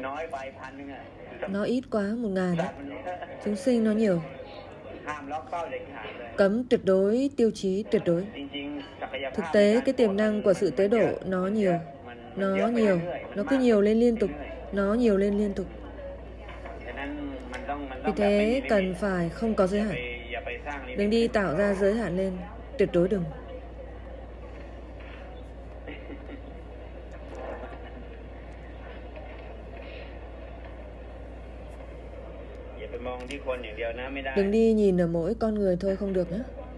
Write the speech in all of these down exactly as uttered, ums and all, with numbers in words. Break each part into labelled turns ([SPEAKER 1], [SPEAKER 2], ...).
[SPEAKER 1] Nó ít quá, một ngàn đấy. Chúng sinh nó nhiều. Cấm tuyệt đối, tiêu chí tuyệt đối. Thực tế cái tiềm năng của sự tế độ nó nhiều. Nó nhiều, nó cứ nhiều lên liên tục. Nó nhiều lên liên tục. Vì thế cần phải không có giới hạn. Đừng đi tạo ra giới hạn lên. Tuyệt đối đừng. Đừng đi nhìn ở mỗi con người thôi, không được nhé.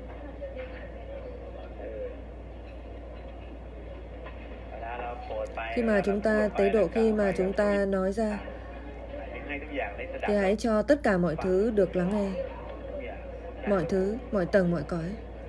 [SPEAKER 1] Khi mà chúng ta tế độ, khi mà chúng ta nói ra, thì hãy cho tất cả mọi thứ được lắng nghe. Mọi thứ, mọi tầng, mọi cõi.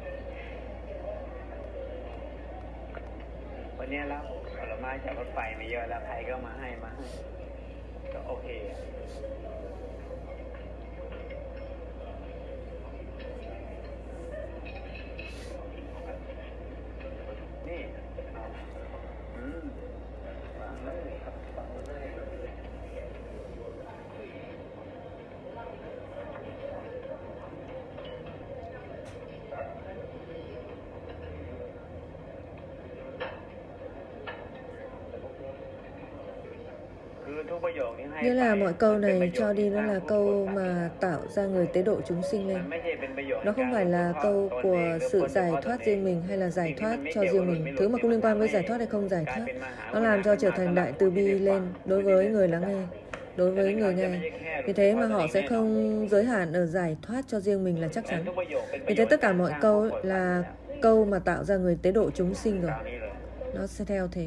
[SPEAKER 1] Nghĩa là mọi câu này cho đi nó là câu mà tạo ra người tế độ chúng sinh lên. Nó không phải là câu của sự giải thoát riêng mình hay là giải thoát cho riêng mình. Thứ mà không liên quan với giải thoát hay không giải thoát. Nó làm cho trở thành đại từ bi lên đối với người lắng nghe, đối với người nghe. Vì thế mà họ sẽ không giới hạn ở giải thoát cho riêng mình là chắc chắn. Vì thế tất cả mọi câu là câu mà tạo ra người tế độ chúng sinh rồi. Nó sẽ theo thế.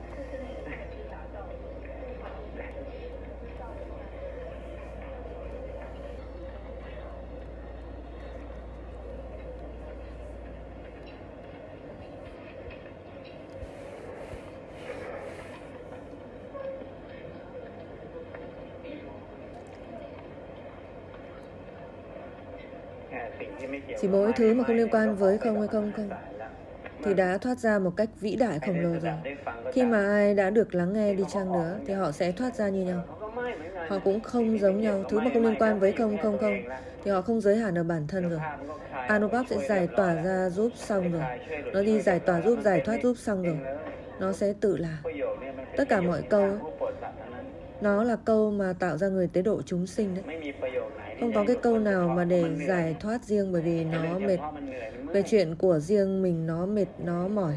[SPEAKER 1] Chỉ mỗi thứ mà không liên quan với không hay không không thì đã thoát ra một cách vĩ đại khổng lồ rồi. Khi mà ai đã được lắng nghe đi chăng nữa thì họ sẽ thoát ra như nhau. Họ cũng không giống nhau. Thứ mà không liên quan với không không không thì họ không giới hạn ở bản thân rồi. Anubhav sẽ giải tỏa ra giúp xong rồi. Nó đi giải tỏa giúp, giải thoát giúp xong rồi. Nó sẽ tự là. Tất cả mọi câu ấy, nó là câu mà tạo ra người tế độ chúng sinh đấy. Không có cái câu nào mà để giải thoát riêng bởi vì nó mệt. Về chuyện của riêng mình nó mệt, nó mỏi.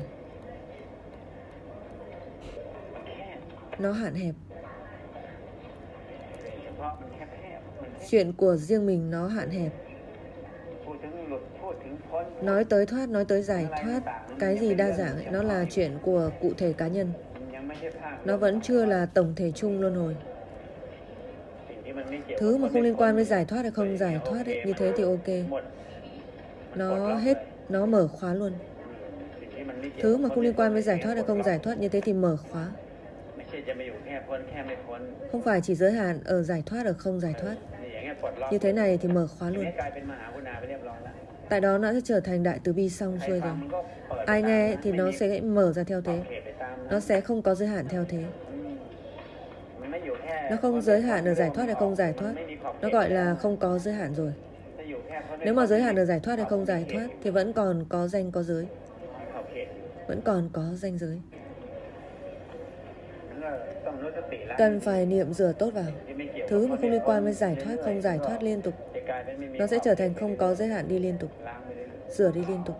[SPEAKER 1] Nó hạn hẹp. Chuyện của riêng mình nó hạn hẹp. Nói tới thoát, nói tới giải thoát, cái gì đa dạng ấy, nó là chuyện của cụ thể cá nhân. Nó vẫn chưa là tổng thể chung luân hồi. Thứ mà không liên quan với giải thoát hay không giải thoát ấy, như thế thì ok. Nó hết, nó mở khóa luôn. Thứ mà không liên quan với giải thoát hay không giải thoát, như thế thì mở khóa. Không phải chỉ giới hạn ở giải thoát ở không giải thoát. Như thế này thì mở khóa luôn. Tại đó nó sẽ trở thành đại từ bi xong xuôi rồi. Ai nghe thì nó sẽ mở ra theo thế. Nó sẽ không có giới hạn theo thế. Nó không giới hạn ở giải thoát hay không giải thoát. Nó gọi là không có giới hạn rồi. Nếu mà giới hạn ở giải thoát hay không giải thoát thì vẫn còn có danh có giới. Vẫn còn có danh giới. Cần phải niệm rửa tốt vào. Thứ mà không liên quan với giải thoát, không giải thoát liên tục. Nó sẽ trở thành không có giới hạn đi liên tục. Rửa đi liên tục.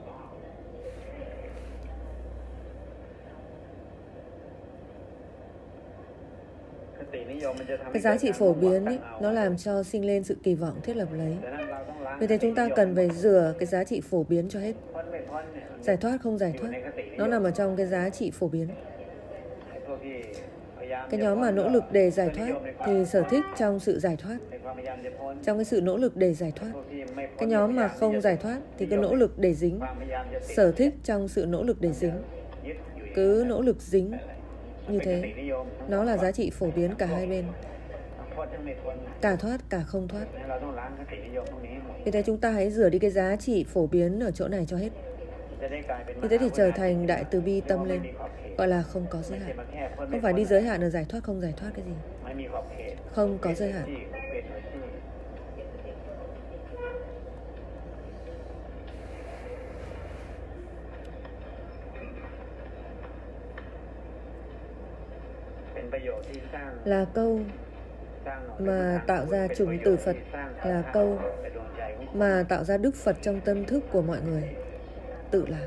[SPEAKER 1] Cái giá trị phổ biến ấy, nó làm cho sinh lên sự kỳ vọng thiết lập lấy. Vì thế chúng ta cần phải rửa cái giá trị phổ biến cho hết. Giải thoát không giải thoát, nó nằm ở trong cái giá trị phổ biến. Cái nhóm mà nỗ lực để giải thoát thì sở thích trong sự giải thoát. Trong cái sự nỗ lực để giải thoát. Cái nhóm mà không giải thoát thì cứ nỗ lực để dính. Sở thích trong sự nỗ lực để dính. Cứ nỗ lực dính như thế. Nó là giá trị phổ biến cả hai bên. Cả thoát, cả không thoát. Vì thế chúng ta hãy rửa đi cái giá trị phổ biến ở chỗ này cho hết. Như thế thì trở thành đại từ bi tâm lên. gọi là không có giới hạn. Không phải đi giới hạn ở giải thoát không giải thoát cái gì. Không có giới hạn. Là câu mà tạo ra chủng tử Phật, là câu mà tạo ra Đức Phật trong tâm thức của mọi người. Tự là.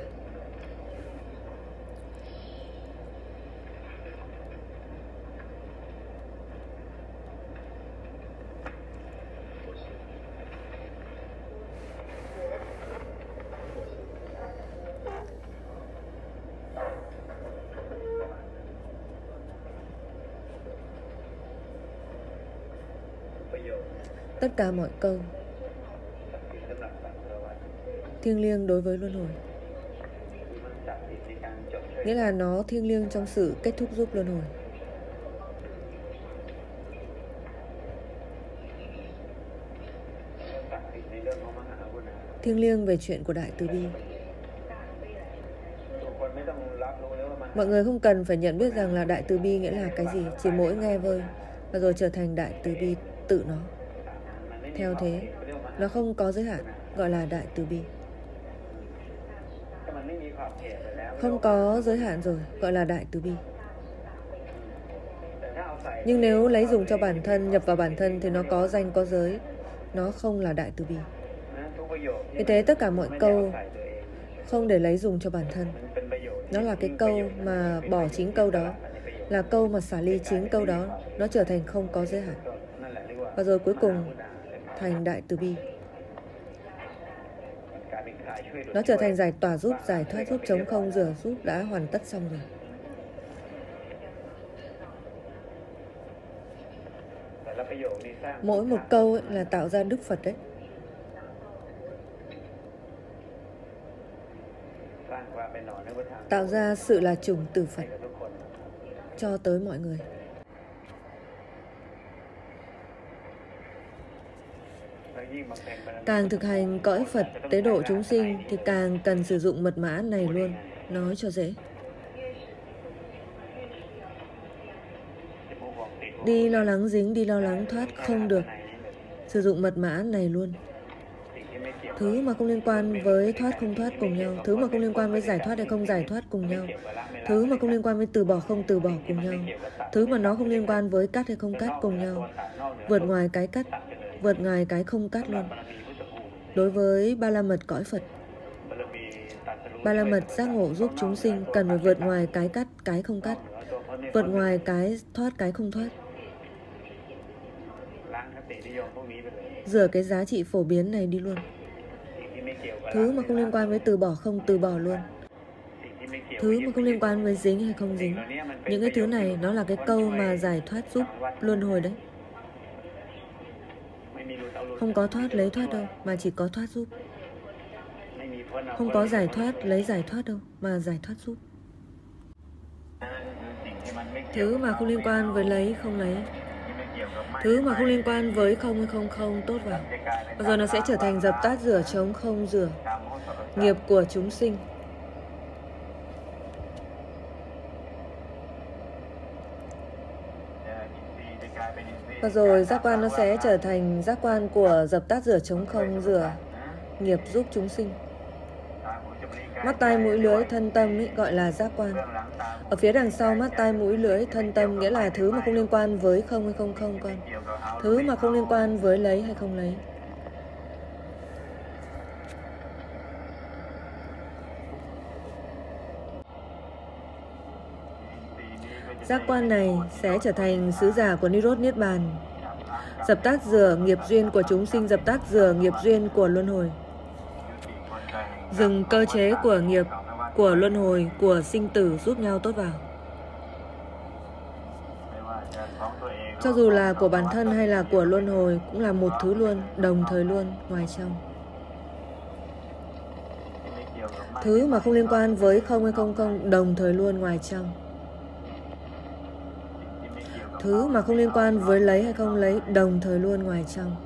[SPEAKER 1] Tất cả mọi câu thiêng liêng đối với luân hồi, nghĩa là nó thiêng liêng trong sự kết thúc giúp luân hồi. Thiêng liêng về chuyện của Đại Từ Bi. Mọi người không cần phải nhận biết rằng là Đại Từ Bi nghĩa là cái gì, chỉ mỗi nghe vơi và rồi trở thành Đại Từ Bi tự nó. Theo thế, nó không có giới hạn, gọi là Đại Từ Bi. Không có giới hạn rồi, gọi là Đại Từ Bi. Nhưng nếu lấy dùng cho bản thân, nhập vào bản thân thì nó có danh có giới, nó không là Đại Từ Bi. Vì thế tất cả mọi câu không để lấy dùng cho bản thân. Nó là cái câu mà bỏ chính câu đó, là câu mà xả ly chính câu đó, nó trở thành không có giới hạn. Và rồi cuối cùng thành Đại Từ Bi. Nó trở thành giải tỏa giúp, giải thoát giúp, chống không rửa giúp, đã hoàn tất xong rồi. Mỗi một câu ấy là tạo ra Đức Phật đấy. Tạo ra sự là chủng tử Phật cho tới mọi người. Càng thực hành cõi Phật tế độ chúng sinh thì càng cần sử dụng mật mã này luôn, nói cho dễ. Đi lo lắng dính, đi lo lắng thoát không được. Sử dụng mật mã này luôn. Thứ mà không liên quan với thoát không thoát cùng nhau, thứ mà không liên quan với giải thoát hay không giải thoát cùng nhau, thứ mà không liên quan với từ bỏ không từ bỏ cùng nhau, thứ mà nó không liên quan với cắt hay không cắt cùng nhau, vượt ngoài cái cắt, vượt ngoài cái không cắt luôn. Đối với ba la mật cõi Phật, ba la mật giác ngộ giúp chúng sinh cần phải vượt ngoài cái cắt, cái không cắt, vượt ngoài cái thoát, cái không thoát. Rửa cái giá trị phổ biến này đi luôn. Thứ mà không liên quan với từ bỏ không từ bỏ luôn. Thứ mà không liên quan với dính hay không dính. Những cái thứ này nó là cái câu mà giải thoát giúp luân hồi đấy. Không có thoát lấy thoát đâu, mà chỉ có thoát giúp. Không có giải thoát lấy giải thoát đâu, mà giải thoát giúp. Thứ mà không liên quan với lấy không lấy. Thứ mà không liên quan với không hay không không tốt vào. Và rồi nó sẽ trở thành dập tắt rửa chống không rửa nghiệp của chúng sinh. Và rồi giác quan nó sẽ trở thành giác quan của dập tắt rửa chống không rửa nghiệp giúp chúng sinh. Mắt tai mũi lưỡi thân tâm ý, gọi là giác quan. Ở phía đằng sau mắt tai mũi lưỡi thân tâm nghĩa là thứ mà không liên quan với không hay không không con. Thứ mà không liên quan với lấy hay không lấy. Giác quan này sẽ trở thành sứ giả của Nirod Niết Bàn, dập tắt rửa nghiệp duyên của chúng sinh, dập tắt rửa nghiệp duyên của luân hồi, dừng cơ chế của nghiệp, của luân hồi, của sinh tử giúp nhau tốt vào. Cho dù là của bản thân hay là của luân hồi cũng là một thứ luôn, đồng thời luôn, ngoài trong. Thứ mà không liên quan với không hay không không, đồng thời luôn, ngoài trong. Thứ mà không liên quan với lấy hay không lấy, đồng thời luôn, ngoài trong.